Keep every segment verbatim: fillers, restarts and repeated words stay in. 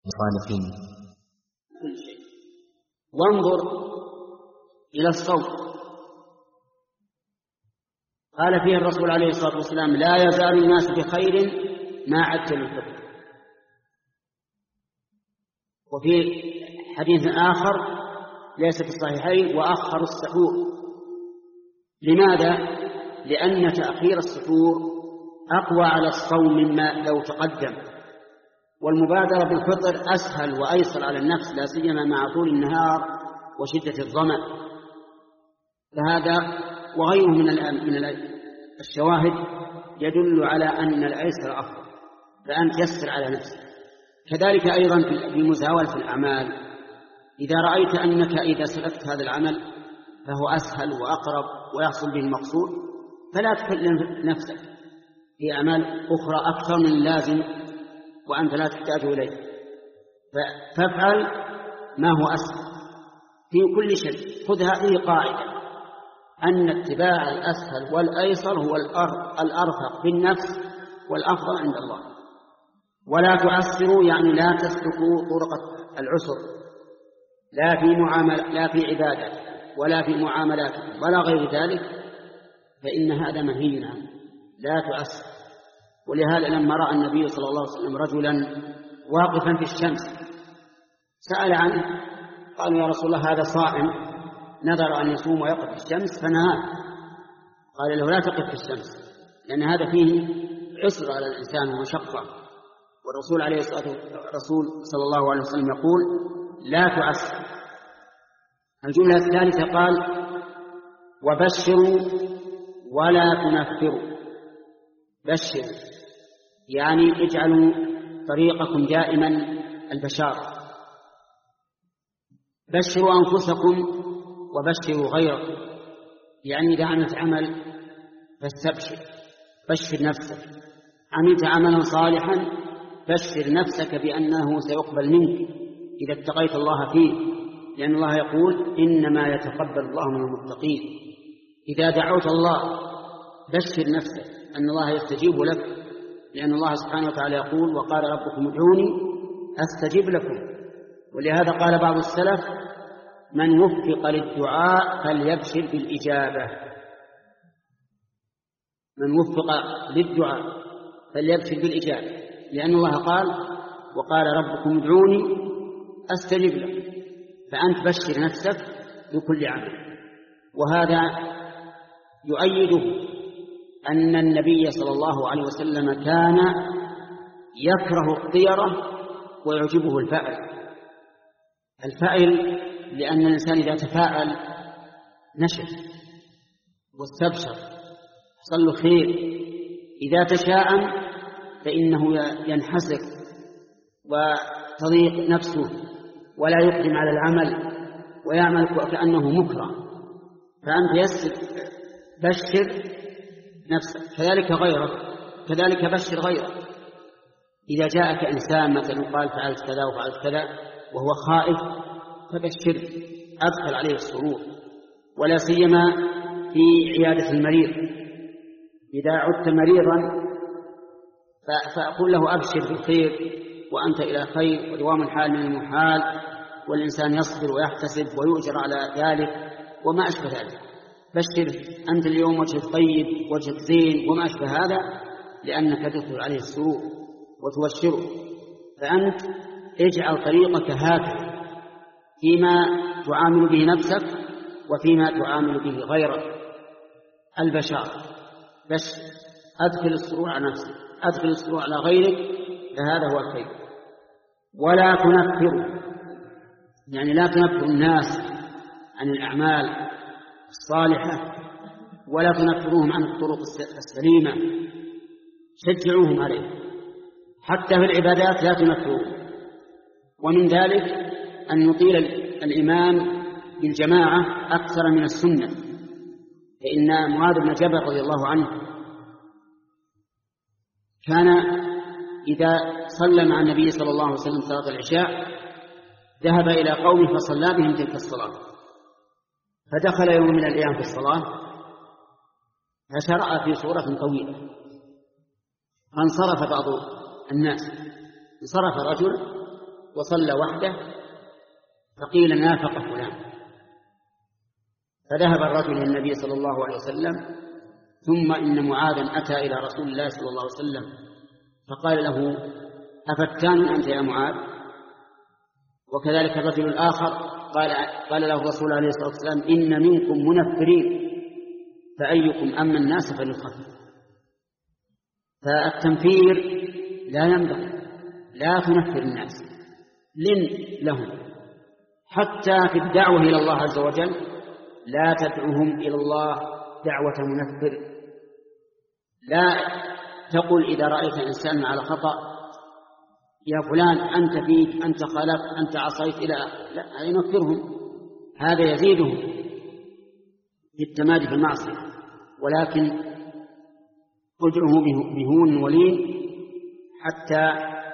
مخالفين كل شيء. وانظر إلى الصوم، قال فيه الرسول عليه الصلاة والسلام: لا يزال الناس بخير ما عجلوا الفطر. وفي حديث آخر ليس في الصحيحين: وأخروا السحور. لماذا؟ لأن تأخير السحور أقوى على الصوم مما لو تقدم، والمبادرة بالفطر أسهل وأيسر على النفس، لا سيما مع طول النهار وشدة الظمأ. فهذا وغيره من من الشواهد يدل على أن الأيسر أفضل، فأنت يسر على نفسك. كذلك أيضا في مزاولة الأعمال، إذا رأيت أنك إذا سلكت هذا العمل فهو أسهل وأقرب ويحصل به المقصود، فلا تكلم نفسك في أعمال أخرى أكثر من اللازم وأنت لا تحتاج إليه، فافعل ما هو أسهل في كل شيء. خذ هذه قاعدة، أن اتباع الأسهل والأيسر هو الأرفق بالنفس والأفضل عند الله. ولا تعسروا، يعني لا تسلكوا طرق العسر، لا في معاملة لا في عبادة ولا في معاملات ولا غير ذلك، فإن هذا منهي عنه. لا تعسر. ولهذا لما رأى النبي صلى الله عليه وسلم رجلا واقفا في الشمس سأل عنه، قالوا: يا رسول الله هذا صائم، نذر أن يصوم ويقف في الشمس فنهاه. قال له: لا تقف في الشمس، لأن هذا فيه عسر على الإنسان ومشقة. والرسول عليه الصلاة والرسول صلى الله عليه وسلم يقول: لا تعسر. الجملة الثالثة قال: وبشروا ولا تنفروا. بشروا يعني اجعلوا طريقكم دائما البشارة. بشروا أنفسكم وبشروا غيركم، يعني إذا عملت عمل فاستبشر، بشر نفسك. عملت عملا صالحا بشر نفسك بأنه سيقبل منك إذا اتقيت الله فيه، لأن الله يقول: إنما يتقبل الله من المتقين. إذا دعوت الله بشر نفسك أن الله يستجيب لك، لأن الله سبحانه وتعالى يقول: وقال ربكم ادعوني أستجب لكم. ولهذا قال بعض السلف: من وفق للدعاء فليبشر بالإجابة. من وفق للدعاء فليبشر بالإجابة، لأن الله قال: وقال ربكم ادعوني أستجب لكم. فأنت بشر نفسك بكل عمل. وهذا يؤيده أن النبي صلى الله عليه وسلم كان يكره الطيرة ويعجبه الفأل. الفأل لأن الإنسان إذا تفاءل نشف واستبشر، حصل له خير. إذا تشاءم فإنه ينحسر وتضيق نفسه ولا يقدم على العمل ويعمل كأنه مكره. فأنت يسر بشر نفسك، كذلك غيرك، كذلك بشر غيرك. إذا جاءك إنسان مثلا قال فعلت كذا وفعلت كذا وهو خائف فبشر، أدخل عليه السرور. ولا سيما في عيادة المريض، إذا عدت مريضا فأقول له أبشر بالخير وأنت إلى خير، ودوام الحال من المحال، والإنسان يصبر ويحتسب ويؤجر على ذلك وما أشبه ذلك. بشر أنت اليوم وجهك طيب وجهك زين وما أشبه هذا، لأنك تدخل عليه السرور وتبشره. فأنت اجعل طريقك هكذا فيما تعامل به نفسك وفيما تعامل به غيرك. البشار بس أدخل السرور على نفسك، أدخل السرور على غيرك، فهذا هو الخير. ولا تنفروا، يعني لا تنفروا الناس عن الأعمال الصالحة ولا تنفروهم عن الطرق السليمة، شجعوهم عليه. حتى في العبادات لا تنفروهم. ومن ذلك أن يطيل الإمام بالجماعة أكثر من السنة. فإن معاذ بن جبل رضي الله عنه كان إذا صلى مع النبي صلى الله عليه وسلم صلاة العشاء ذهب إلى قومه فصلى بهم تلك الصلاة. فدخل يوم من الأيام في الصلاة فشرع في سورة طويلة، فانصرف بعض الناس، انصرف رجل وصلى وحده فقيل نافق فلان، فذهب الرجل إلى النبي صلى الله عليه وسلم، ثم إن معاذا أتى إلى رسول الله صلى الله عليه وسلم فقال له أفتان أنت يا معاذ؟ وكذلك الرجل الآخر قال, قال له الرسول عليه الصلاة والسلام إن منكم منفرين فأيكم أما الناس فليخفف. فالتنفير لا ينبغي، لا تنفر الناس، لن لهم حتى في الدعوة إلى الله عز وجل لا تدعوهم إلى الله دعوة منفر. لا تقل إذا رأيت إنسان على خطأ يا فلان أنت فيك، أنت خالفت، أنت عصيت، إلى لا ينفرهم، هذا يزيدهم في التمادي في المعصية، ولكن ادعه بهون ولين حتى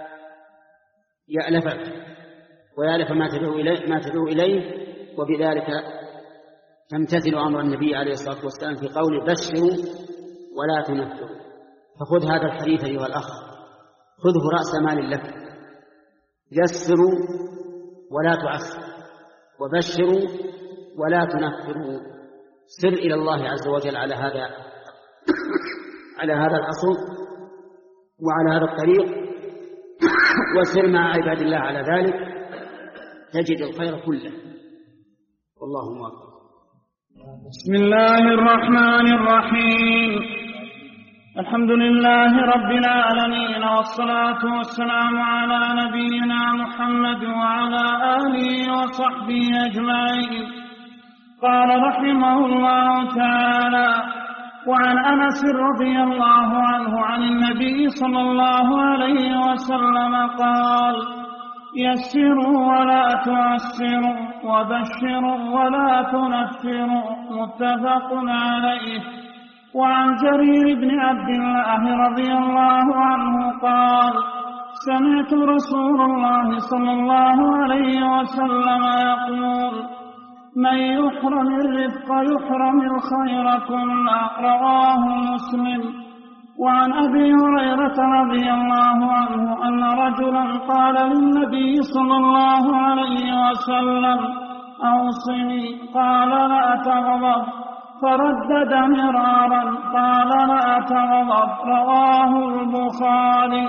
يألفك ويألف ما تدعو إليه, ما تدعو إليه وبذلك تمتثل أمر النبي عليه الصلاة والسلام في قوله بشروا ولا تنفروا. فخذ هذا الحديث أيها الأخ، خذه رأس مال لك، يسروا ولا تعسروا، وبشروا ولا تنفروا. سر إلى الله عز وجل على هذا على هذا الأصل وعلى هذا الطريق، وسر مع عباد الله على ذلك، تجد الخير كله. والله موفق. بسم الله الرحمن الرحيم. الحمد لله رب العالمين، والصلاة والسلام على نبينا محمد وعلى آله وصحبه أجمعين. قال رحمه الله تعالى: وعن أنس رضي الله عنه عن النبي صلى الله عليه وسلم قال: يسروا ولا تعسروا، وبشروا ولا تنفروا. متفق عليه. وعن جرير بن عبد الله رضي الله عنه قال: سمعت رسول الله صلى الله عليه وسلم يقول: من يحرم الرزق يحرم الخير كله. رواه مسلم. وعن أبي هريرة رضي الله عنه أن رجلا قال للنبي صلى الله عليه وسلم: أوصني. قال: لا تغضب. فردد مرارا. قال: لا تغضب. رواه البخاري.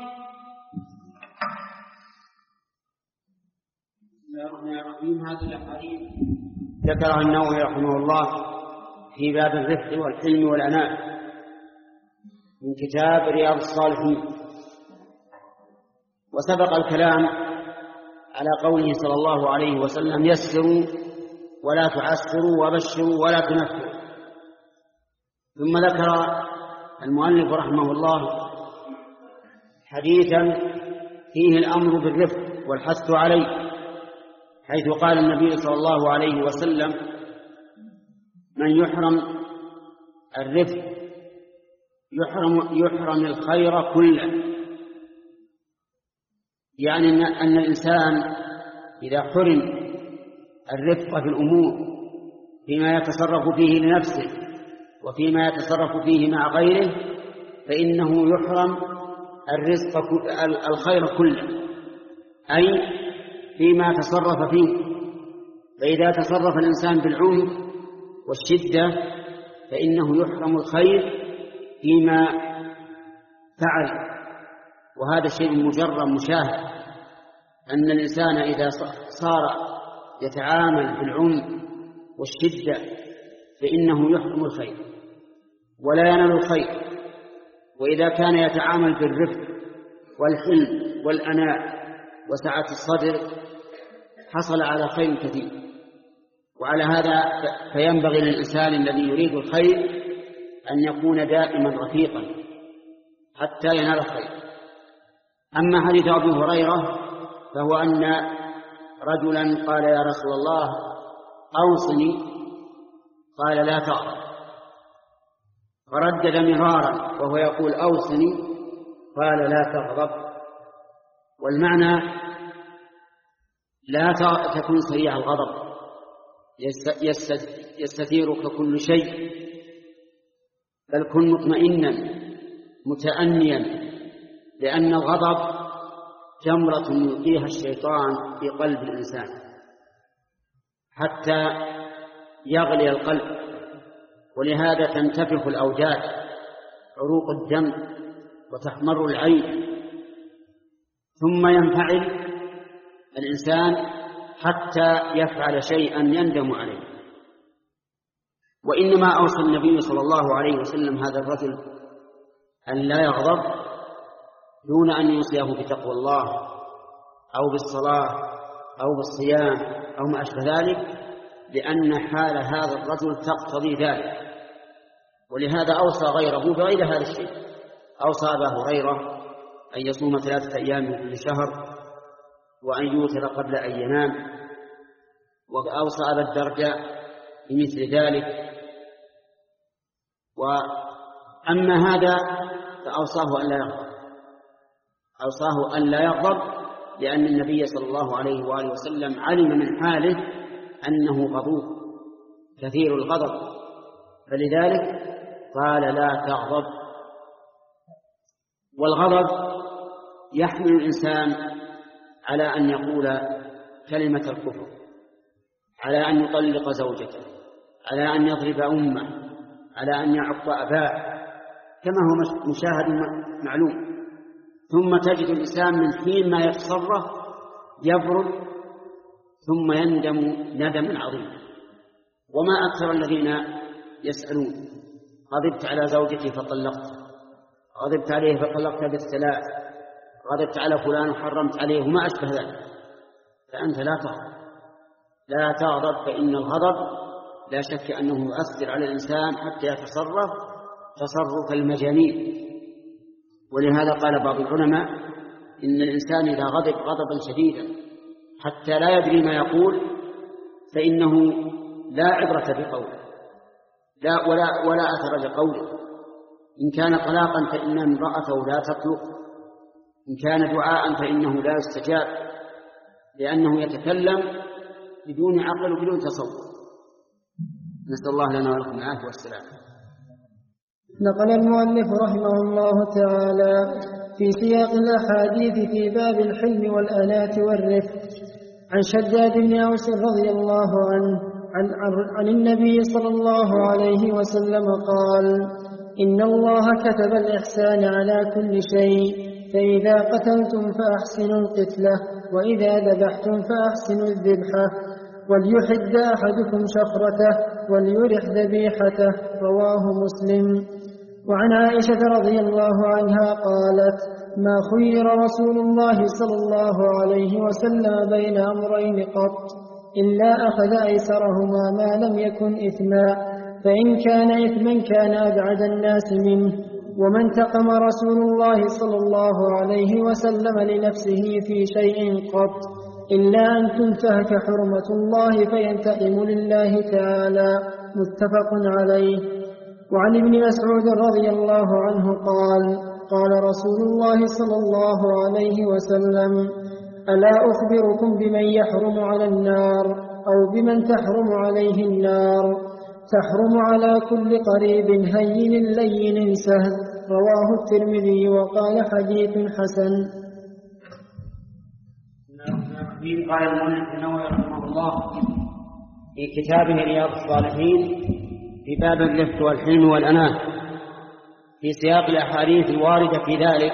هذه الأحاديث ذكرها النووي رحمه الله في باب الرفق والحلم والأناء من كتاب رياض الصالحين. وسبق الكلام على قوله صلى الله عليه وسلم: يسروا ولا تعسروا، وبشروا ولا تنفروا. ثم ذكر المؤلف رحمه الله حديثا فيه الأمر بالرفق والحث عليه، حيث قال النبي صلى الله عليه وسلم: من يحرم الرفق يحرم, يحرم الخير كله. يعني أن الإنسان إذا حرم الرفق في الأمور فيما يتصرف فيه لنفسه وفيما يتصرف فيه مع غيره فإنه يحرم الرزق الخير كله، أي فيما تصرف فيه. فإذا تصرف الإنسان بالعنف والشدة فإنه يحرم الخير فيما فعل. وهذا شيء مجرد مشاهد، أن الإنسان إذا صار يتعامل بالعنف والشدة فإنه يحرم الخير ولا ينال الخير. وإذا كان يتعامل بالرفق والحلم والأناء وسعة الصدر حصل على خير كثير. وعلى هذا فينبغي للإنسان الذي يريد الخير أن يكون دائما رفيقا حتى ينال الخير. أما حديث أبي هريرة فهو أن رجلا قال: يا رسول الله أوصني. قال: لا تغضب. فردد مرارا وهو يقول: أوصني. قال: لا تغضب. والمعنى لا تكن سريع الغضب، يستثيرك كل شيء، بل كن مطمئنا متأنيا، لأن الغضب جمرة يلقيها الشيطان في قلب الإنسان حتى يغلي القلب، ولهذا تنتفخ الأوجاع، عروق الدم، وتحمر العين، ثم ينفعل الإنسان حتى يفعل شيئا يندم عليه. وإنما أوصى النبي صلى الله عليه وسلم هذا الرجل أن لا يغضب دون أن يوصيه بتقوى الله أو بالصلاة أو بالصيام أو ما أشبه ذلك، لأن حال هذا الرجل تقتضي ذلك. ولهذا أوصى غيره بغير هذا الشيء. أوصى أبا هريرة أن يصوم ثلاثة أيام من كل شهر، وأن يوتر قبل أن ينام، وأوصى أبا الدرداء بمثل ذلك. وأما هذا فأوصاه أن لا يغضب، أوصاه أن لا يغضب لأن النبي صلى الله عليه وآله وسلم علم من حاله أنه غضوب كثير الغضب، فلذلك قال لا تغضب. والغضب يحمل الإنسان على أن يقول كلمة الكفر، على أن يطلق زوجته، على أن يضرب أمه، على أن يعق أباه، كما هو مشاهد معلوم. ثم تجد الإنسان من حين ما يتصرف يبرد ثم يندم ندما عظيما. وما أكثر الذين يسألون غضبت على زوجتي فطلقت، غضبت عليه فطلقت بالثلاث، غضبت على فلان وحرمت عليه وما أشبه ذلك. فأنت لا تغضب، لا تغضب، فإن الغضب لا شك أنه يؤثر على الإنسان حتى يتصرف تصرف المجانين. ولهذا قال بعض العلماء إن الإنسان إذا غضب غضبا شديدا حتى لا يدري ما يقول فإنه لا عبرة بقوله، لا ولا ولا أثر لقوله. إن كان طلاقا فإن امرأته لا تطلق، إن كان دعاء فإنه لا يستجاب، لأنه يتكلم بدون عقل وبدون تصور. نسأل الله لنا ولكم العافية والسلام. نقل المؤلف رحمه الله تعالى في سياق الأحاديث في باب الحلم والأناة والرفق عن شداد بن أوس رضي الله عنه عن, عن النبي صلى الله عليه وسلم قال: إن الله كتب الإحسان على كل شيء، فإذا قتلتم فأحسنوا القتلة، وإذا ذبحتم فأحسنوا الذبحة، وليحد أحدكم شفرته وليرح ذبيحته. رواه مسلم. وعن عائشة رضي الله عنها قالت: ما خير رسول الله صلى الله عليه وسلم بين أمرين قط إلا أخذ أيسرهما ما لم يكن إثما، فإن كان إثما كان أبعد الناس منه. وما انتقم رسول الله صلى الله عليه وسلم لنفسه في شيء قط إلا أن تنتهك حرمة الله فينتقم لله تعالى. متفق عليه. وعن ابن مسعود رضي الله عنه قال: قال رسول الله صلى الله عليه وسلم: ألا أخبركم بمن يحرم على النار أو بمن تحرم عليه النار؟ تحرم على كل قريب هين لين سهل. رواه الترمذي وقال حديث حسن. قال المؤلف النووي رحمه الله في كتابه رياض الصالحين في باب الرفق والحلم والأناة في سياق الأحاديث الواردة في ذلك،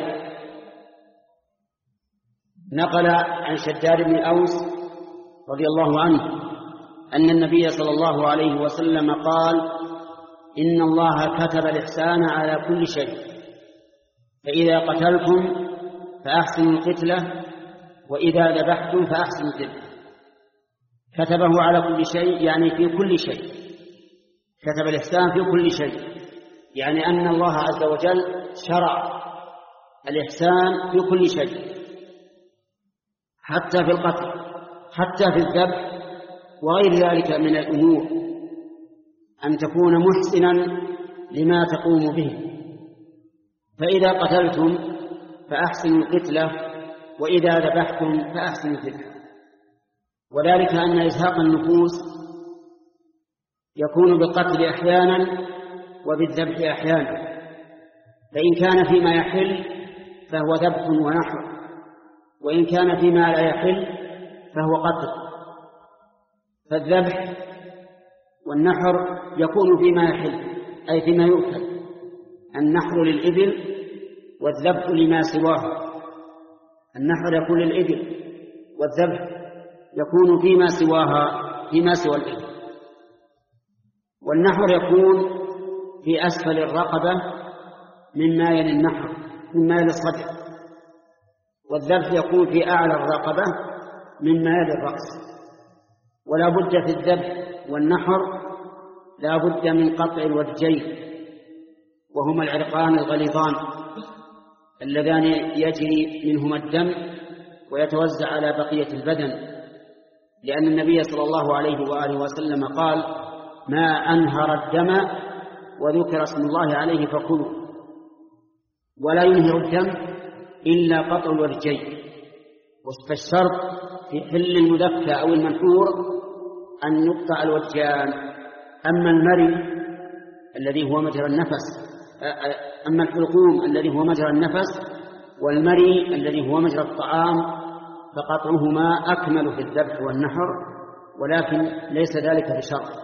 نقل عن شداد بن أوس رضي الله عنه أن النبي صلى الله عليه وسلم قال: إن الله كتب الإحسان على كل شيء، فإذا قتلتم فأحسنوا القتلة، وإذا ذبحتم فأحسنوا الذبح. كتبه على كل شيء يعني في كل شيء، كتب الإحسان في كل شيء، يعني أن الله عز وجل شرع الإحسان في كل شيء، حتى في القتل، حتى في الذبح وغير ذلك من الأمور، أن تكون محسنا لما تقوم به. فإذا قتلتم فأحسنوا القتلة، وإذا ذبحتم فأحسنوا الذبح. وذلك أن إزهاق النفوس يكون بالقتل أحيانا وبالذبح أحيانا، فإن كان فيما يحل فهو ذبح ونحر، وإن كان فيما لا يحل فهو قتل. فالذبح والنحر يكون فيما يحل أي فيما يؤكل، النحر للإبل والذبح لما سواه. النحر يكون للإبل والذبح يكون فيما سواها فيما سوى الإبل. والنحر يكون في أسفل الرقبة مما يلي النحر مما يلي الصدر، والذبح يكون في أعلى الرقبة مما يلي الرأس. ولا بد في الذبح والنحر لا بد من قطع الوجهين، وهما العرقان الغليظان اللذان يجري منهما الدم ويتوزع على بقية البدن، لأن النبي صلى الله عليه وآله وسلم قال: ما أنهر الدم وذكر اسم الله عليه فكلوا. ولا ينهر الدم إلا قطع الوجهين. والشرط في حل المذكى أو المنحور أن يقطع الوجهان. أما المري الذي هو مجرى النفس أما الحلقوم الذي هو مجرى النفس والمري الذي هو مجرى الطعام فقطعهما أكمل في الذبح والنحر، ولكن ليس ذلك بشرط.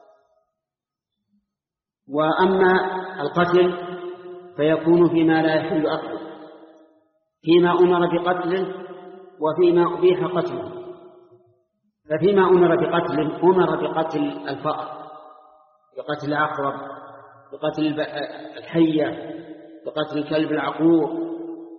وأما القتل فيكون فيما لا يحل أكله، فيما أمر بقتله وفيما أبيح قتله. ففيما أمر بقتله أمر بقتل الفأر، بقتل العقرب، بقتل الحية، بقتل الكلب العقور،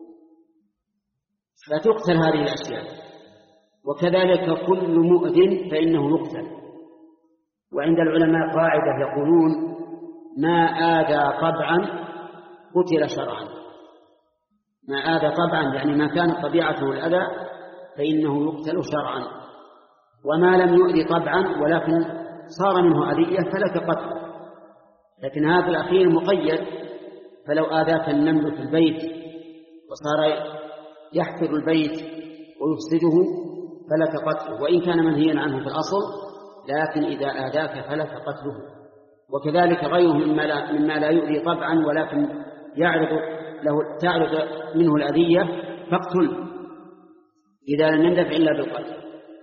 فتقتل هذه الأشياء. وكذلك كل مؤذن فإنه يقتل. وعند العلماء قاعدة يقولون: ما آذى طبعا قتل شرعا. ما آذى طبعا يعني ما كانت طبيعته الأذى فإنه يقتل شرعا، وما لم يؤذي طبعا ولكن صار منه أذية فلك قتل. لكن هذا الأخير مقيد، فلو آذاك النمل في البيت وصار يحفر البيت ويفسده فلك قتله، وإن كان منهيا عنه في الأصل، لكن إذا آذاك فلك قتله. وكذلك غيره مما لا, مما لا يؤذي طبعا ولكن يعرض له تعرض منه الأذية فاقتل إذا لم يندفع إلا بالقتل.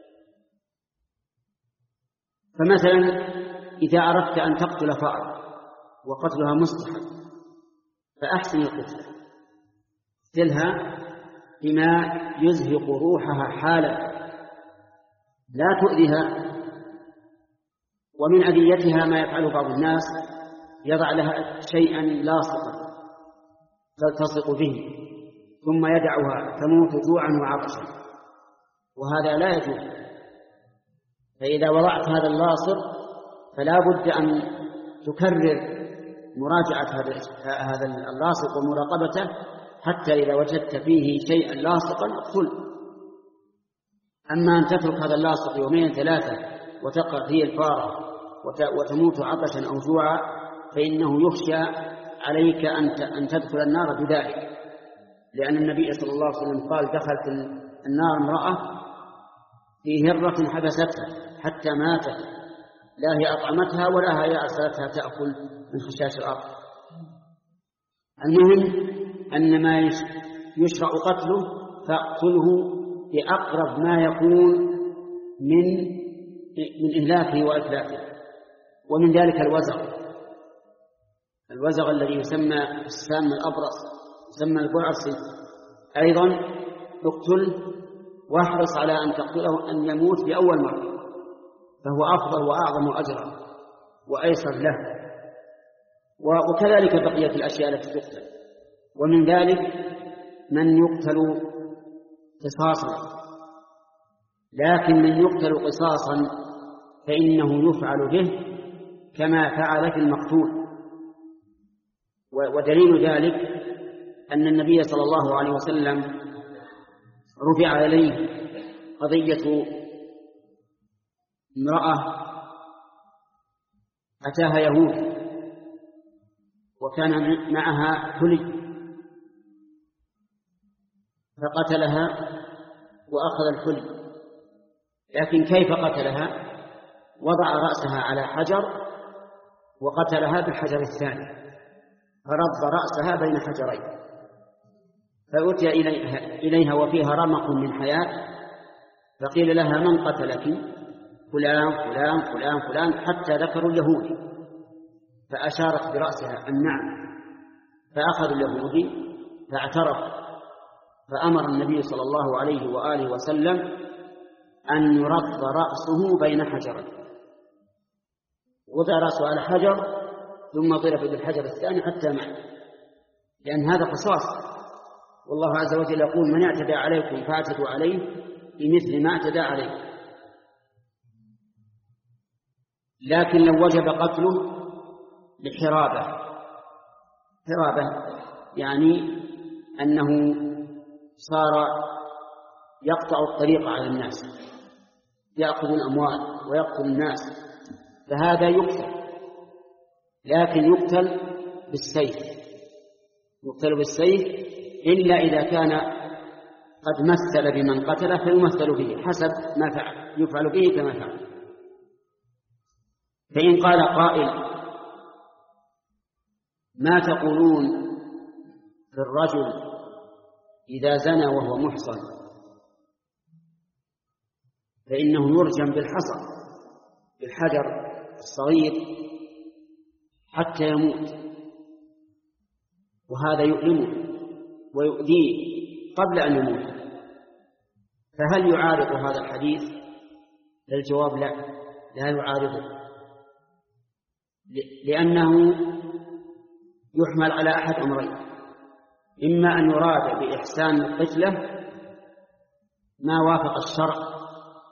فمثلا إذا أردت أن تقتل فأر وقتلها مستحب فأحسن القتل، اقتلها بما يزهق روحها حالا لا تؤذيها. ومن أذيتها ما يفعل بعض الناس، يضع لها شيئا لاصقا تلتصق به ثم يدعها تموت جوعا وعطشا، وهذا لا يجوز. فإذا وضعت هذا اللاصق فلا بد أن تكرر مراجعة هذا اللاصق ومراقبته حتى إذا وجدت فيه شيئا لاصقا اقتل. أما أن تترك هذا اللاصق يومين ثلاثة وتقع فيه الفارة وتموت عطشا أو جوعا فإنه يخشى عليك أن تدخل النار بذلك، لأن النبي صلى الله عليه وسلم قال: دخلت النار امرأة في هرة حبستها حتى ماتت، لا هي أطعمتها ولا هي أرسلتها تأكل من خشاش الأرض. المهم أن ما يشرع قتله فاقتله بأقرب ما يكون من من إهلاكه وإتلافه. ومن ذلك الوزغ الوزغ الذي يسمى السام الأبرص، يسمى البعصي، أيضا اقتل واحرص على أن تقتله أن يموت بأول مرة، فهو أفضل وأعظم أجرا وأيسر له. وكذلك بقية الأشياء التي تقتل. ومن ذلك من يقتل قصاصا، لكن من يقتل قصاصا فإنه يفعل به كما فعل في المقتول. ودليل ذلك أن النبي صلى الله عليه وسلم رفع عليه قضية امرأة أتاها يهود وكان معها حلي فقتلها وأخذ الحلي. لكن كيف قتلها؟ وضع رأسها على حجر وقتلها بالحجر الثاني، فرد رأسها بين حجرين. فأتي إليها, إليها وفيها رمق من حياة، فقيل لها من قتلك؟ فلان فلان فلان فلان، حتى ذكروا اليهودي، فأشارت برأسها أن نعم، فأخذ اليهودي فاعترف، فأمر النبي صلى الله عليه وآله وسلم أن يرد رأسه بين حجرين، وضع رأسه على حجر ثم ضرب بالحجر الثاني حتى مات، لأن هذا قصاص، والله عز وجل يقول من اعتدى عليكم فاعتدوا عليه بمثل ما اعتدى عليكم. لكن لو وجب قتله لحرابة، حرابة يعني أنه صار يقطع الطريق على الناس، يأخذ الأموال ويقتل الناس، فهذا يقتل، لكن يقتل بالسيف، يقتل بالسيف إلا إذا كان قد مثل بمن قتله فيمثل به حسب ما فعل، يفعل به كما فعل. فإن قال قائل ما تقولون في الرجل إذا زنى وهو محصن؟ فإنه يرجم بالحصى، بالحجر الصغير حتى يموت، وهذا يؤلمه ويؤذيه قبل أن يموت. فهل يعارض هذا الحديث؟ الجواب لا، لا يعارضه، لأنه يحمل على أحد أمرين: إما أن يراد بإحسان القتلة ما وافق الشرع،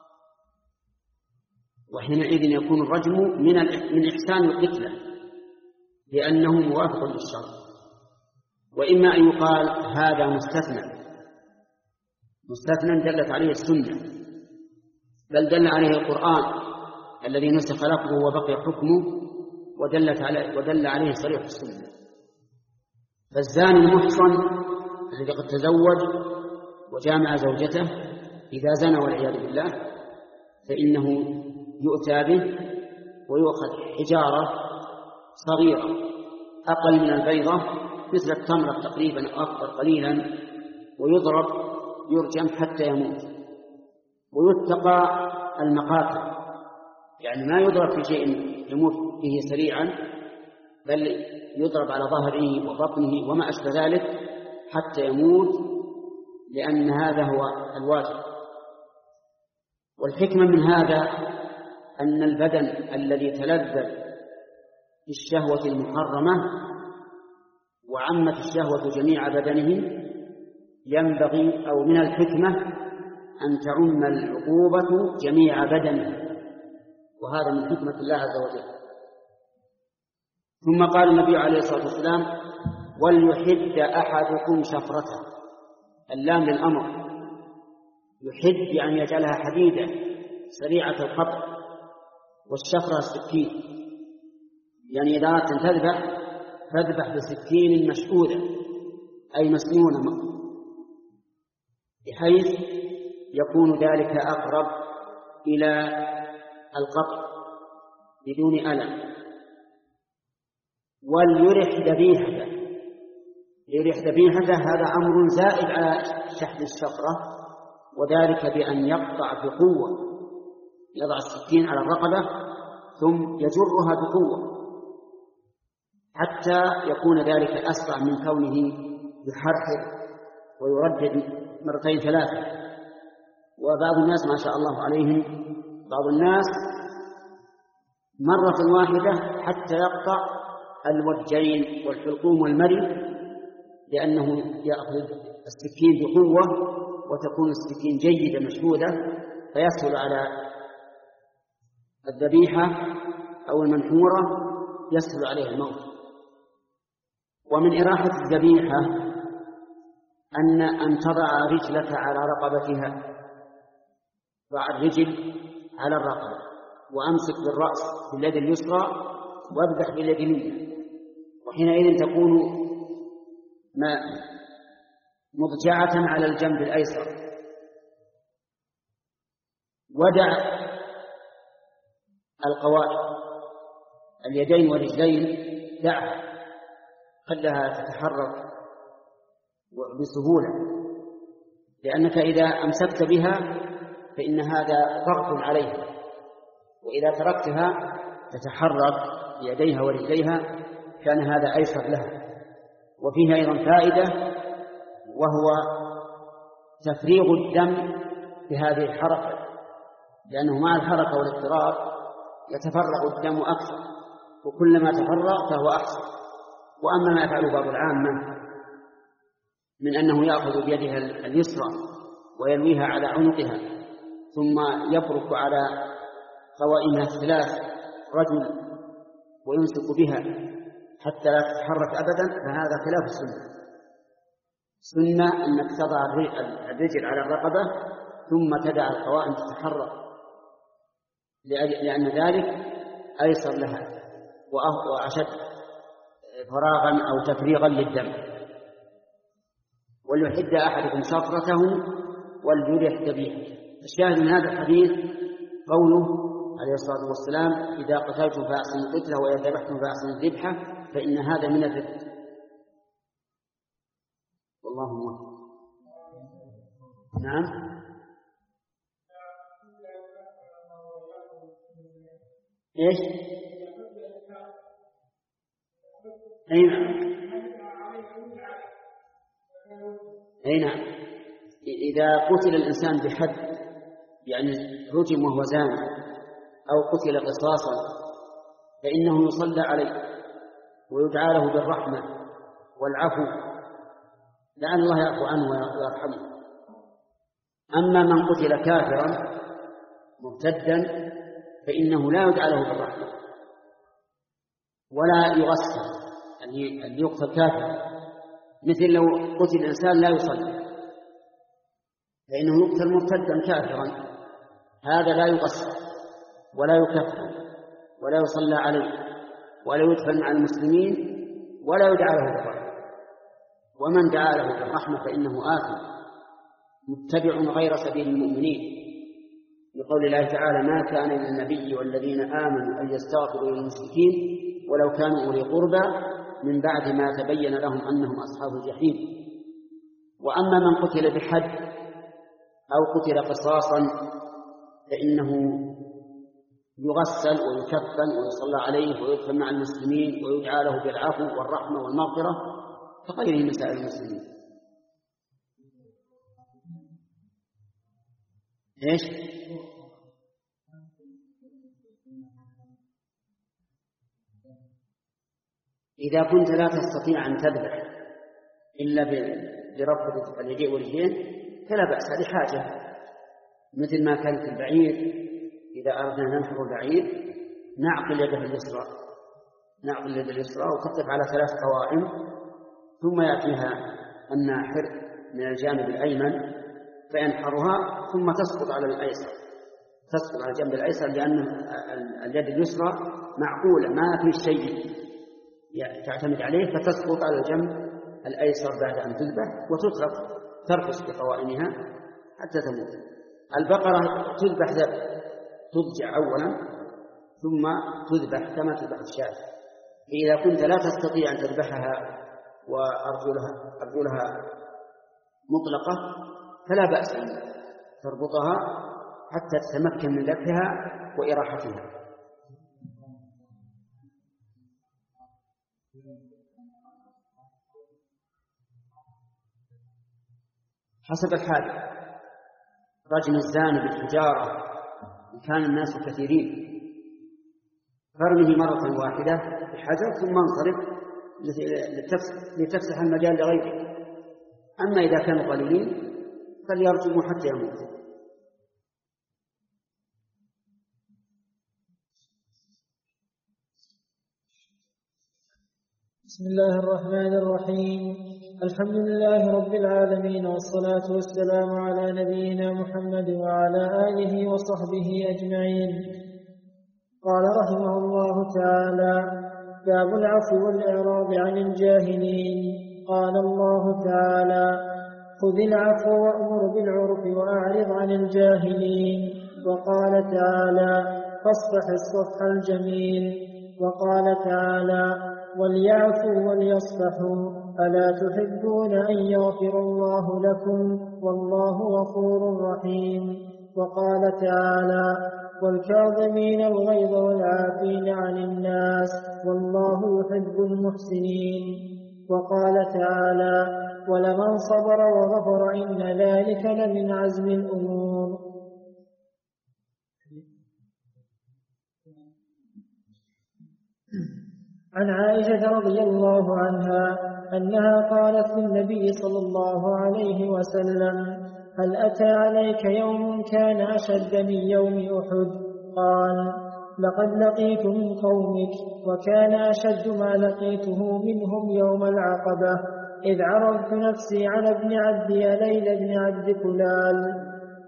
وحينئذ يكون الرجم من من إحسان القتلة لأنه موافق للشرع، وإما أن يقال هذا مستثنى، مستثنى دلت عليه السنة، بل دل عليه القرآن الذي نسخ لفظه وبقي حكمه، ودلت عليه ودل عليه صريح السنة. فالزاني المحصن الذي قد تزوج وجامع زوجته إذا زنى والعياذ بالله فإنه يؤتى به ويؤخذ حجارة صغيرة أقل من البيضة مثل التمرة تقريبا أو أكبر قليلا، ويضرب يرجم حتى يموت، ويتقى المقاتل، يعني ما يضرب في شيء يموت به سريعا، بل يضرب على ظهره وبطنه وما أشبه ذلك حتى يموت، لأن هذا هو الواجب. والحكمة من هذا أن البدن الذي تلذذ بالشهوة المحرمة وعمت الشهوة جميع بدنه ينبغي أو من الحكمة أن تعم العقوبة جميع بدنه، وهذا من حكمة الله عز وجل. ثم قال النبي عليه الصلاة والسلام وليحد أحدكم شفرته، اللام للأمر، يحد يعني يجعلها حديدة سريعة القطع، والشفرة السكين، يعني إذا أردت أن تذبح فاذبح بسكين مشؤودة أي مسنونة، بحيث يكون ذلك أقرب إلى القطع بدون ألم. وليرح ذبيحته، يرح ذبيحته هذا أمر زائد على شحذ الشفرة، وذلك بأن يقطع بقوة، يضع السكين على الرقبة ثم يجرها بقوة حتى يكون ذلك أسرع من كونه يحرحر ويردد مرتين ثلاثة. وبعض الناس ما شاء الله عليهم، بعض الناس مرة واحدة حتى يقطع الوجين والحلقوم والمري، لأنه يأخذ السكين بقوة وتكون السكين جيدة مشهودة، فيسهل على الذبيحة أو المنحورة يسهل عليه الموت. ومن إراحة الذبيحة أن أن تضع رجلك على رقبتها، ضع الرجل على الرقبة وأمسك بالرأس باليد اليسرى واذبح باليد اليمنى، وحينئذ تكون مضجعة على الجنب الأيسر. ودع القوائم اليدين والرجلين، دعها خلها تتحرك بسهولة، لأنك إذا أمسكت بها فإن هذا ضغط عليها، وإذا تركتها تتحرك بيديها ورجليها كان هذا أيسر لها. وفيها أيضا فائدة، وهو تفريغ الدم بهذه الحركة، لأنه مع الحركة والاضطراب يتفرغ الدم أكثر، وكلما تفرغ فهو أحسن. وأما ما يفعله بعض العامة من أنه يأخذ بيدها اليسرى ويلويها على عنقها ثم يبرك على قوائمها الثلاث رجل ويمسك بها حتى لا تتحرك أبدا، فهذا خلاف السنة. السنة أنك تضع الرجل على الرقبة ثم تدع القوائم تتحرك، لأن ذلك أيسر لها وأشد فراغا أو تفريغا للدم. وليحد أحدكم شفرته وليرح ذبيحته. الشاهد من هذا الحديث قوله عليه الصلاة والسلام: إذا قتلتم فأحسنوا القتلة وإذا ذبحتم فأحسنوا الذبحة، فإن هذا من الرفق. والله موفق. نعم. إيش؟ أي نعم. أي نعم. إذا قتل الإنسان بحد، يعني رجم وهو زاني أو قتل قصاصا، فإنه يصلى عليه ويدعى له بالرحمة والعفو، لعل الله يعفو عنه ويرحمه. أما من قتل كافرا مرتدا فإنه لا يدعى له بالرحمة ولا يغسل، اللي يقتل كافرا، مثل لو قتل إنسان لا يصلي فإنه يقتل مرتدا كافرا، هذا لا يغسل ولا يكفر ولا يصلى عليه ولا يدفن مع المسلمين ولا يدعى له بالرحمة. ومن دعا له بالرحمة فإنه آثم متبع غير سبيل المؤمنين، لقول الله تعالى: ما كان للنبي والذين آمنوا أن يستغفروا للمشركين ولو كانوا أولي قربى من بعد ما تبين لهم أنهم أصحاب الجحيم. وأما من قتل بحد أو قتل قصاصا فإنه يغسل ويكفن ويصلى عليه ويدفن مع المسلمين ويدعى له بالعفو والرحمة والمغفرة كغيره من سائر المسلمين. إيش؟ إذا كنت لا تستطيع أن تذبح إلا برفض اليدين والرجلين فلا بأس، هذه حاجة، مثل ما كانت البعير إذا أردنا ننحر البعير نعقل يده اليسرى نعقل يده اليسرى وتقف على ثلاث قوائم، ثم يأتيها الناحر من الجانب الأيمن فينحرها ثم تسقط على الأيسر، تسقط على الجنب الأيسر، لأن اليد اليسرى معقولة ما في شيء تعتمد عليه، فتسقط على الجنب الأيسر بعد أن تذبح وتترك ترقص بقوائمها حتى تموت. البقرة تذبح ذبح تضجع أولا ثم تذبح كما تذبح الشاة. إذا كنت لا تستطيع أن تذبحها وأرجلها أرجلها مطلقة فلا بأس أن تربطها حتى تتمكن من ذبحها وإراحتها. حسب الحال، رجم الزاني بالحجارة إن كان الناس كثيرين فرمه مرة واحدة بحجر ثم انصرف لتفسح المجال لغيره. أما إذا كانوا قليلين فليرجموا حتى يموت. بسم الله الرحمن الرحيم. الحمد لله رب العالمين، والصلاة والسلام على نبينا محمد وعلى آله وصحبه أجمعين. قال رحمه الله تعالى: باب العفو والإعراض عن الجاهلين. قال الله تعالى: خذ العفو وأمر بالعرف وأعرض عن الجاهلين. وقال تعالى: فاصفح الصفح الجميل. وقال تعالى: وليعفوا وليصفحوا ألا تحبون أن يغفر الله لكم والله غفور رحيم. وقال تعالى والكاظمين الغيظ والعافين عن الناس والله يحب المحسنين. وقال تعالى ولمن صبر وغفر إن ذلك لمن عزم الأمور. عن عائشة رضي الله عنها أنها قالت للنبي صلى الله عليه وسلم هل أتى عليك يوم كان أشد من يوم أحد؟ قال لقد لقيت من قومك وكان أشد ما لقيته منهم يوم العقبة إذ عرضت نفسي على ابن عبد يليل بن عبد كلال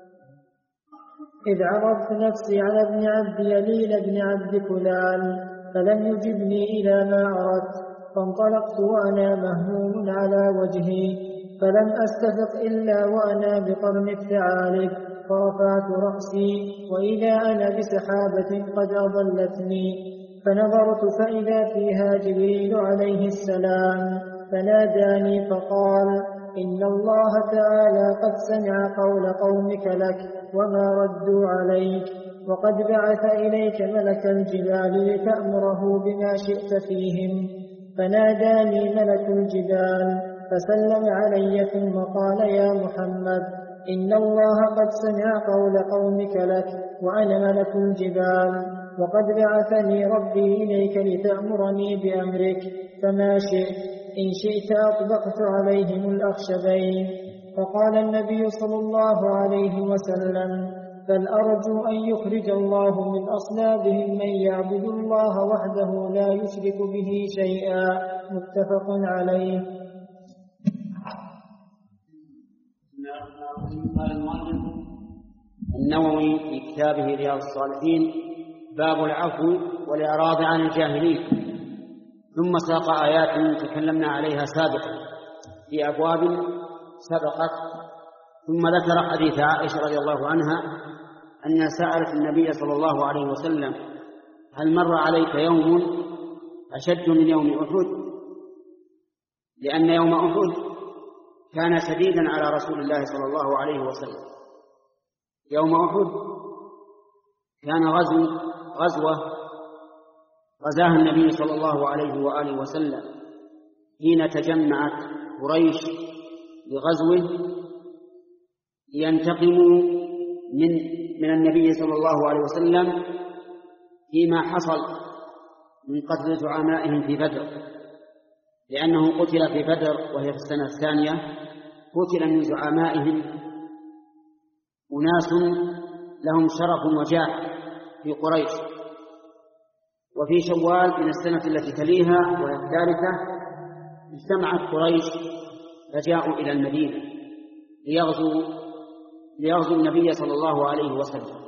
إذ عرضت نفسي على ابن عبد يليل بن عبد كلال فلم يجبني إلى ما أردت فانطلقت وأنا مهموم على وجهي فلم أستفق إلا وأنا بقرن الثعالب فرفعت رأسي وإذا أنا بسحابة قد أضلتني فنظرت فإذا فيها جبريل عليه السلام فناداني فقال إن الله تعالى قد سمع قول قومك لك وما ردوا عليك وقد بعث إليك ملك الجبال لتأمره بما شئت فيهم. فناداني ملك الجبال فسلم علي ثم قال يا محمد إن الله قد سمع قول قومك لك وأنا ملك الجبال وقد بعثني ربي إليك لتأمرني بأمرك فما شئت إن شئت أطبقت عليهم الأخشبين. فقال النبي صلى الله عليه وسلم بل أرجو أن يخرج الله من أصلابهم من يعبد الله وحده لا يشرك به شيئا. متفق عليه. قال المؤلف النووي في كتابه رياض الصالحين باب العفو والإعراض عن الجاهلين، ثم ساق آيات تكلمنا عليها سابقا في أبواب سبقت، ثم ذكر حديث عائشة رضي الله عنها أنها سألت النبي صلى الله عليه وسلم هل مر عليك يوم أشد من يوم أحد؟ لأن يوم أحد كان شديدا على رسول الله صلى الله عليه وسلم. يوم أحد كان غزو غزوة غزاها النبي صلى الله عليه وآله وسلم حين تجمعت قريش لغزوه لينتقموا من من النبي صلى الله عليه وسلم فيما حصل من قتل زعمائهم في بدر، لأنه قتل في بدر وهي في السنة الثانية، قتل من زعمائهم أناس لهم شرف وجاه في قريش. وفي شوال من السنة التي تليها وهي الثالثة اجتمعت قريش فجاءوا إلى المدينة ليغزوا ليغزوا النبي صلى الله عليه وسلم.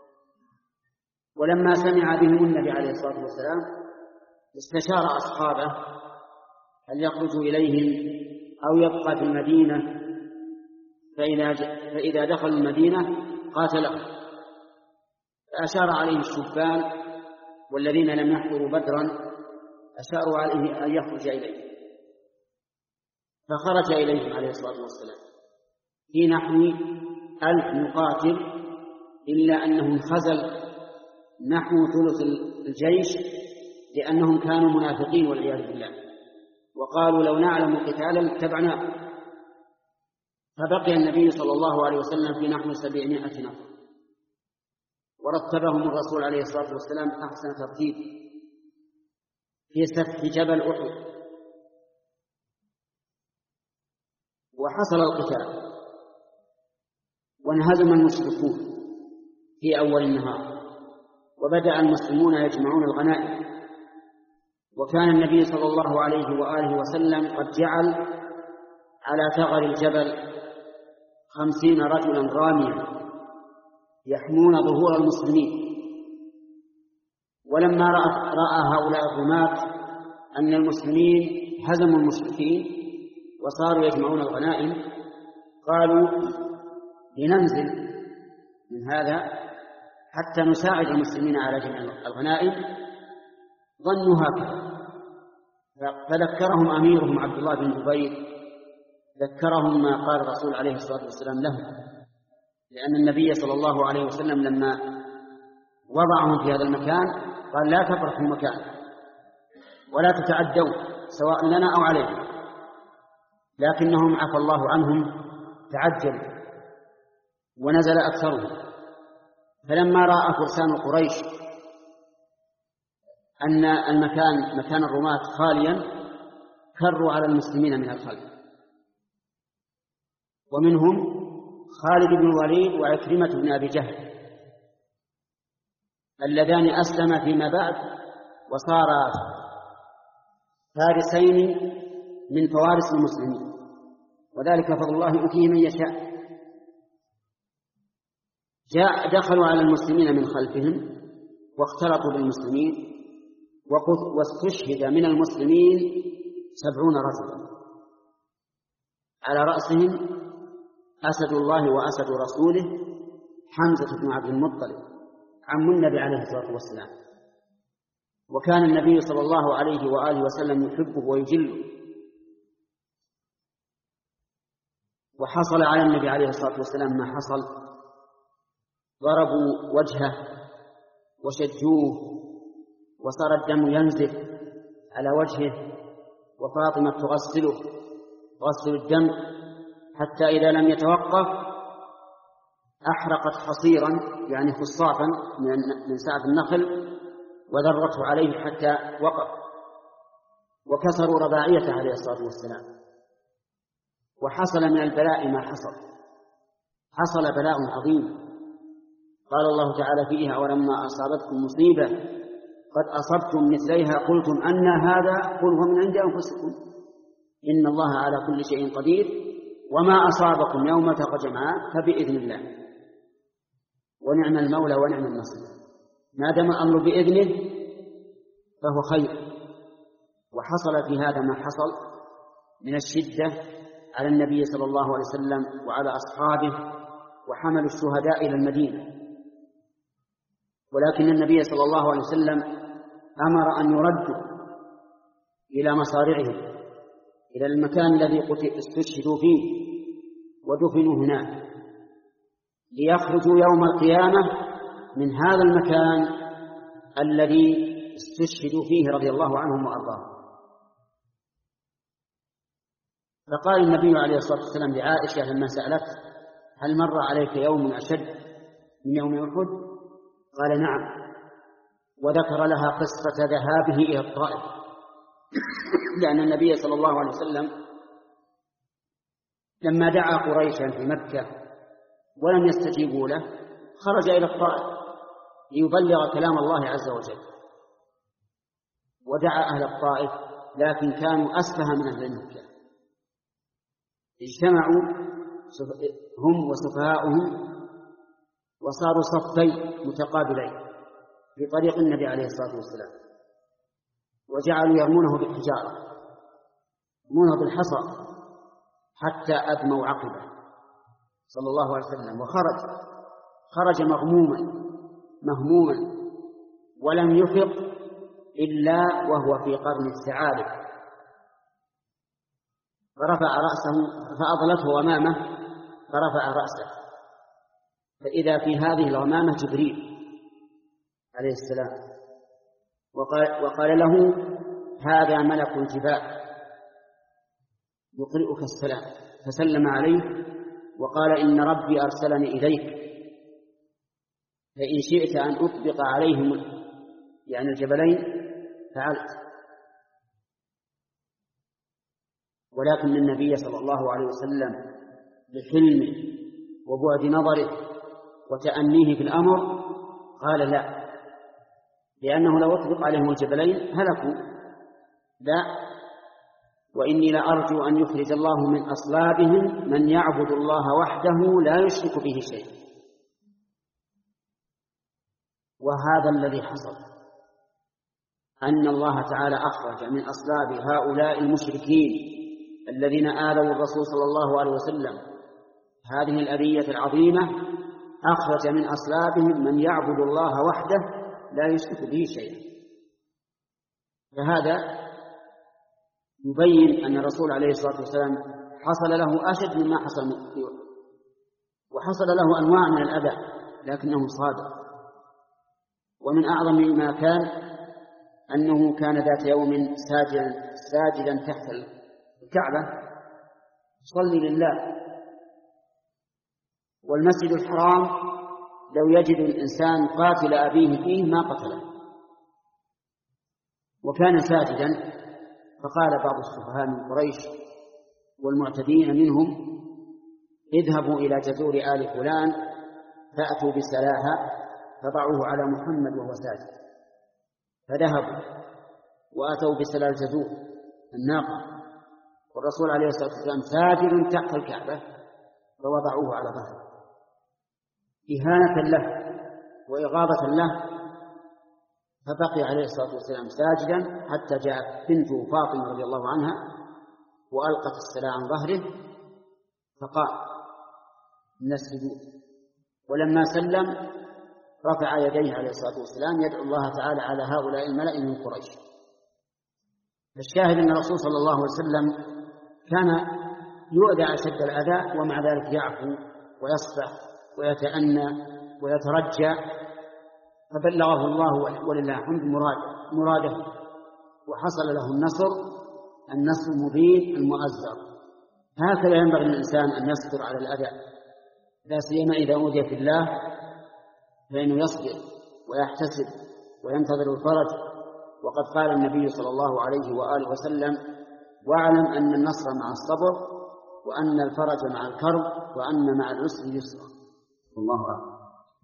ولما سمع بهم النبي عليه الصلاة والسلام استشار أصحابه هل يخرج إليهم أو يبقى في المدينة، فإذا, فإذا دخل المدينة قاتلهم. فأشار عليه الشبان والذين لم يحضروا بدرا أشاروا عليه أن يخرج إليه، فخرج إليهم عليه الصلاة والسلام في نحو ألف مقاتل، إلا أنه انخزل نحو ثلث الجيش لأنهم كانوا منافقين والعياذ بالله، وقالوا لو نعلم قتالا اتبعناه. فبقي النبي صلى الله عليه وسلم في نحو سبعمائة نفر، ورتبهم الرسول عليه الصلاة والسلام أحسن ترتيب في سفح جبل أحد. وحصل القتال وانهزم المشركون في أول النهار، وبدأ المسلمون يجمعون الغنائم. وكان النبي صلى الله عليه وآله وسلم قد جعل على ثغر الجبل خمسين رجلا راميا يحمون ظهور المسلمين. ولما رأى, رأى هؤلاء الرماة أن المسلمين هزموا المشركين وصاروا يجمعون الغنائم، قالوا لننزل من هذا حتى نساعد المسلمين على جمع الغنائم. ظنوا هكذا فذكرهم أميرهم عبد الله بن جبير، ذكرهم ما قال الرسول عليه الصلاة والسلام لهم، لأن النبي صلى الله عليه وسلم لما وضعهم في هذا المكان قال لا تبرحوا المكان ولا تتعدوا سواء لنا أو علينا، لكنهم عفى الله عنهم تعجلوا ونزل أكثرهم. فلما رأى فرسان قريش أن المكان مكان الرماة خاليا كروا على المسلمين من الخلف، ومنهم خالد بن الوليد وعكرمة بن أبي جهل اللذان أسلما فيما بعد وصارا فارسين من فوارس المسلمين، وذلك فضل الله يؤتيه من يشاء. جاء دخلوا على المسلمين من خلفهم واختلطوا بالمسلمين، واستشهد من المسلمين سبعون رجلا، على رأسهم أسد الله وأسد رسوله حمزة بن عبد المطلب عم النبي عليه الصلاة والسلام، وكان النبي صلى الله عليه وآله وسلم يحبه ويجله. وحصل على النبي عليه الصلاة والسلام ما حصل، ضربوا وجهه وشجوه وصار الدم ينزف على وجهه، وفاطمة تغسله تغسل الدم، حتى إذا لم يتوقف أحرقت حصيرا يعني خصافا من سعف النخل وذرته عليه حتى وقف، وكسروا رباعيته عليه الصلاة والسلام. وحصل من البلاء ما حصل، حصل بلاء عظيم. قال الله تعالى فيها: ولما أصابتكم مصيبة قد أصبتم مثليها قلتم أن هذا قل هو من عند أنفسكم إن الله على كل شيء قدير وما أصابكم يوم التقى الجمعان فبإذن الله ونعم المولى ونعم النصير. ما دام الأمر بإذنه فهو خير. وحصل في هذا ما حصل من الشدة على النبي صلى الله عليه وسلم وعلى أصحابه، وحملوا الشهداء إلى المدينة، ولكن النبي صلى الله عليه وسلم أمر أن يردوا إلى مصارعهم، إلى المكان الذي استشهدوا فيه ودفنوا هناك، ليخرجوا يوم القيامة من هذا المكان الذي استشهدوا فيه رضي الله عنهم وأرضاهم. فقال النبي عليه الصلاة والسلام لعائشة لما سألت: هل مر عليك يوم أشد من يوم أحد؟ قال: نعم. وذكر لها قصة ذهابه إلى الطائف، لأن النبي صلى الله عليه وسلم لما دعا قريشا في مكة ولم يستجيبوا له خرج إلى الطائف ليبلغ كلام الله عز وجل، ودعا أهل الطائف لكن كانوا أسفه من أهل مكة، اجتمعوا هم وسفهاؤهم وصاروا صفين متقابلين في طريق النبي عليه الصلاة والسلام، وجعلوا يرمونه بالحجارة يرمونه بالحصى حتى أدموا عقبه صلى الله عليه وسلم، وخرج خرج مغموما مهموما ولم يفق إلا وهو في قرن الثعالب، فرفع رأسه فأضلته غمامة فرفع رأسه، فإذا في هذه الغمامة جبريل عليه السلام، وقال, وقال له: هذا ملك الجبال يقرئك السلام، فسلم عليه وقال: إن ربي أرسلني إليك، فإن شئت أن أطبق عليهم يعني الجبلين فعلت. ولكن النبي صلى الله عليه وسلم بحلمه وبعد نظره وتأنيه في الأمر قال: لا، لأنه لو أطبق عليهم الجبلين هلكوا، لا، وإني لأرجو أن يخرج الله من أصلابهم من يعبد الله وحده لا يشرك به شيئا. وهذا الذي حصل، أن الله تعالى أخرج من أصلاب هؤلاء المشركين الذين آذوا الرسول صلى الله عليه وسلم هذه الأذية العظيمة، أخرج من أصلابهم من يعبد الله وحده لا يشرك به شيئا. فهذا يبين أن الرسول عليه الصلاة والسلام حصل له أشد مما حصل فيه، وحصل له أنواع من الأذى لكنه صادق. ومن أعظم ما كان أنه كان ذات يوم ساجدا ساجدا تحت الكعبة يصلي لله، والمسجد الحرام لو يجد الإنسان قاتل أبيه فيه ما قتله، وكان ساجدا. فقال بعض السفهاء من قريش والمعتدين منهم: اذهبوا إلى جزور آل فلان فأتوا بسلاها فضعوه على محمد وهو ساجد. فذهبوا وأتوا بسلا الجزور الناقة، والرسول عليه الصلاة والسلام ساجد تحت الكعبة، فوضعوه على ظهره إهانة له وإغاظة له. فبقي عليه الصلاة والسلام ساجدا حتى جاءت بنته فاطمة رضي الله عنها وألقت السلا عن ظهره فقام من السجود. ولما سلم رفع يديه عليه الصلاة والسلام يدعو الله تعالى على هؤلاء الملأ من قريش. الشاهد أن الرسول صلى الله عليه وسلم كان يؤذى أشد الأذى ومع ذلك يعفو ويصفح ويتأنى ويترجى، فبلغه الله ولله الحمد مراده، وحصل له النصر، النصر المبين المؤزر. هكذا ينبغي للإنسان أن يصبر على الأذى، لا سيما إذا أوذي في الله، فإنه يصبر ويحتسب وينتظر الفرج. وقد قال النبي صلى الله عليه وآله وسلم: واعلم أن النصر مع الصبر، وأن الفرج مع الكرب، وأن مع العسر يسرا. والله أعلم.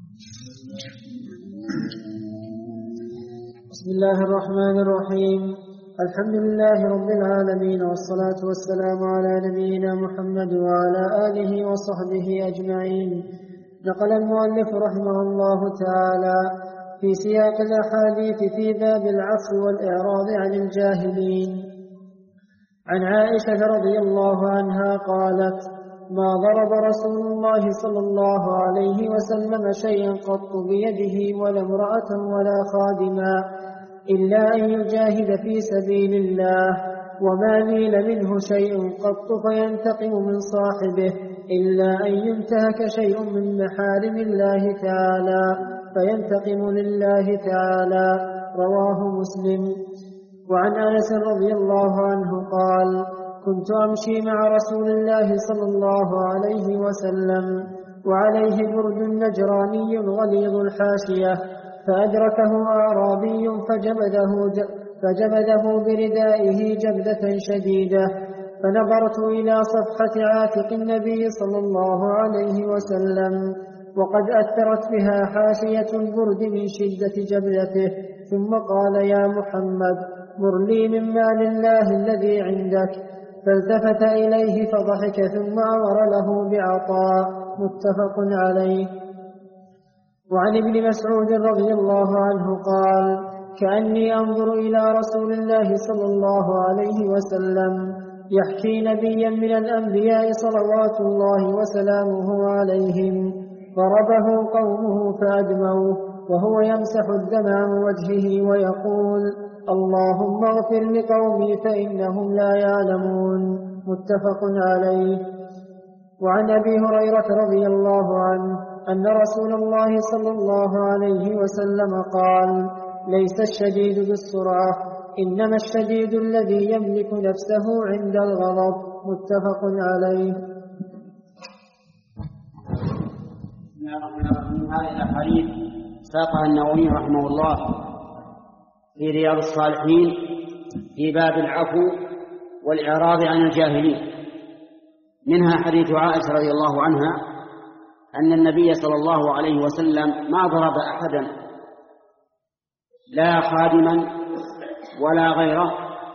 بسم الله الرحمن الرحيم. الحمد لله رب العالمين، والصلاة والسلام على نبينا محمد وعلى آله وصحبه أجمعين. نقل المؤلف رحمه الله تعالى في سياق الأحاديث في باب العفو والإعراض عن الجاهلين عن عائشة رضي الله عنها قالت: ما ضرب رسول الله صلى الله عليه وسلم شيئا قط بيده ولا امرأة ولا خادما إلا أن يجاهد في سبيل الله، وما نيل منه شيء قط فينتقم من صاحبه إلا أن ينتهك شيء من محارم الله تعالى فينتقم لله تعالى. رواه مسلم. وعن أنس رضي الله عنه قال: كنت أمشي مع رسول الله صلى الله عليه وسلم وعليه برد نجراني غليظ الحاشية، فأدركه أعرابي فجبده, فجبده بردائه جبدة شديدة، فنظرت إلى صفحة عاتق النبي صلى الله عليه وسلم وقد أثرت بها حاشية البرد من شدة جبدته، ثم قال: يا محمد مر لي من مال الله الذي عندك. فالتفت إليه فضحك ثم أمر له بعطاء. متفق عليه. وعن ابن مسعود رضي الله عنه قال: كأني أنظر إلى رسول الله صلى الله عليه وسلم يحكي نبيا من الأنبياء صلوات الله وسلامه عليهم ضربه قومه فأدموه وهو يمسح الدم عن وجهه ويقول: اللهم اغفر لقومي فإنهم لا يعلمون. متفق عليه. وعن أبي هريرة رضي الله عنه أن رسول الله صلى الله عليه وسلم قال: ليس الشديد بالسرعة، إنما الشديد الذي يملك نفسه عند الغضب. متفق عليه. هذه الأحاديث ساقها النووي رحمه الله في رياض الصالحين في باب العفو والإعراض عن الجاهلين. منها حديث عائشة رضي الله عنها أن النبي صلى الله عليه وسلم ما ضرب أحدا لا خادما ولا غيره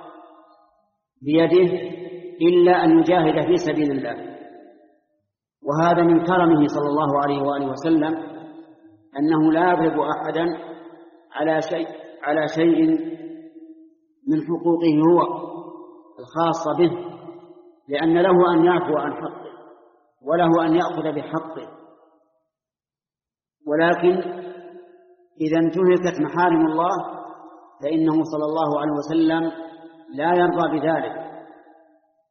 بيده إلا أن يجاهد في سبيل الله. وهذا من كرمه صلى الله عليه وآله وسلم أنه لا يضرب أحدا على شيء على شيء من حقوقه هو الخاصة به، لأن له أن يعفو عن حقه وله أن يأخذ بحقه، ولكن إذا انتهكت محارم الله فإنه صلى الله عليه وسلم لا يرضى بذلك،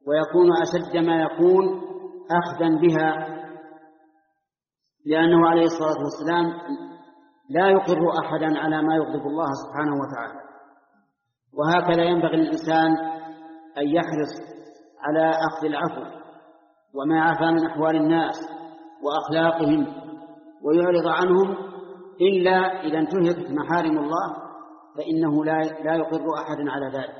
ويكون أشد ما يكون أخذا بها، لأنه عليه الصلاة والسلام لا يقر أحدا على ما يغضب الله سبحانه وتعالى. وهكذا ينبغي للإنسان أن يحرص على أخذ العفو وما عفا من أحوال الناس وأخلاقهم ويعرض عنهم، إلا إذا انتهكت محارم الله فإنه لا لا يقر أحدا على ذلك.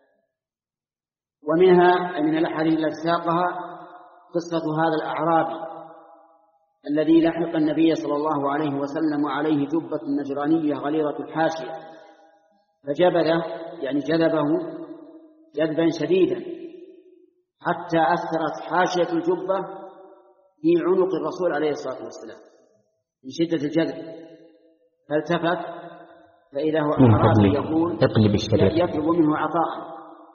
ومنها من الأحاديث التي ساقها قصة هذا الأعرابي الذي لحق النبي صلى الله عليه وسلم وعليه جبة نجرانية غليظة الحاشية، فجبله يعني جذبه جذبا شديدا حتى أثرت حاشية الجبة في عنق الرسول عليه الصلاة والسلام من شدة الجذب، فالتفت فإذا هو أعرابي يقول يطلب منه عطاء،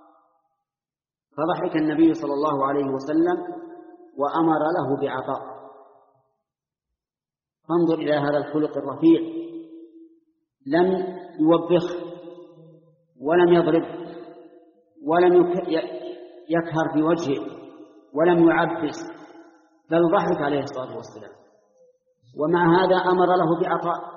فضحك النبي صلى الله عليه وسلم وأمر له بعطاء. فانظر إلى هذا الخلق الرفيع، لم يوبخ ولم يضرب ولم يكهر في وجهه ولم يعبس، بل ضحك عليه الصلاة والسلام، ومع هذا أمر له بعطاء.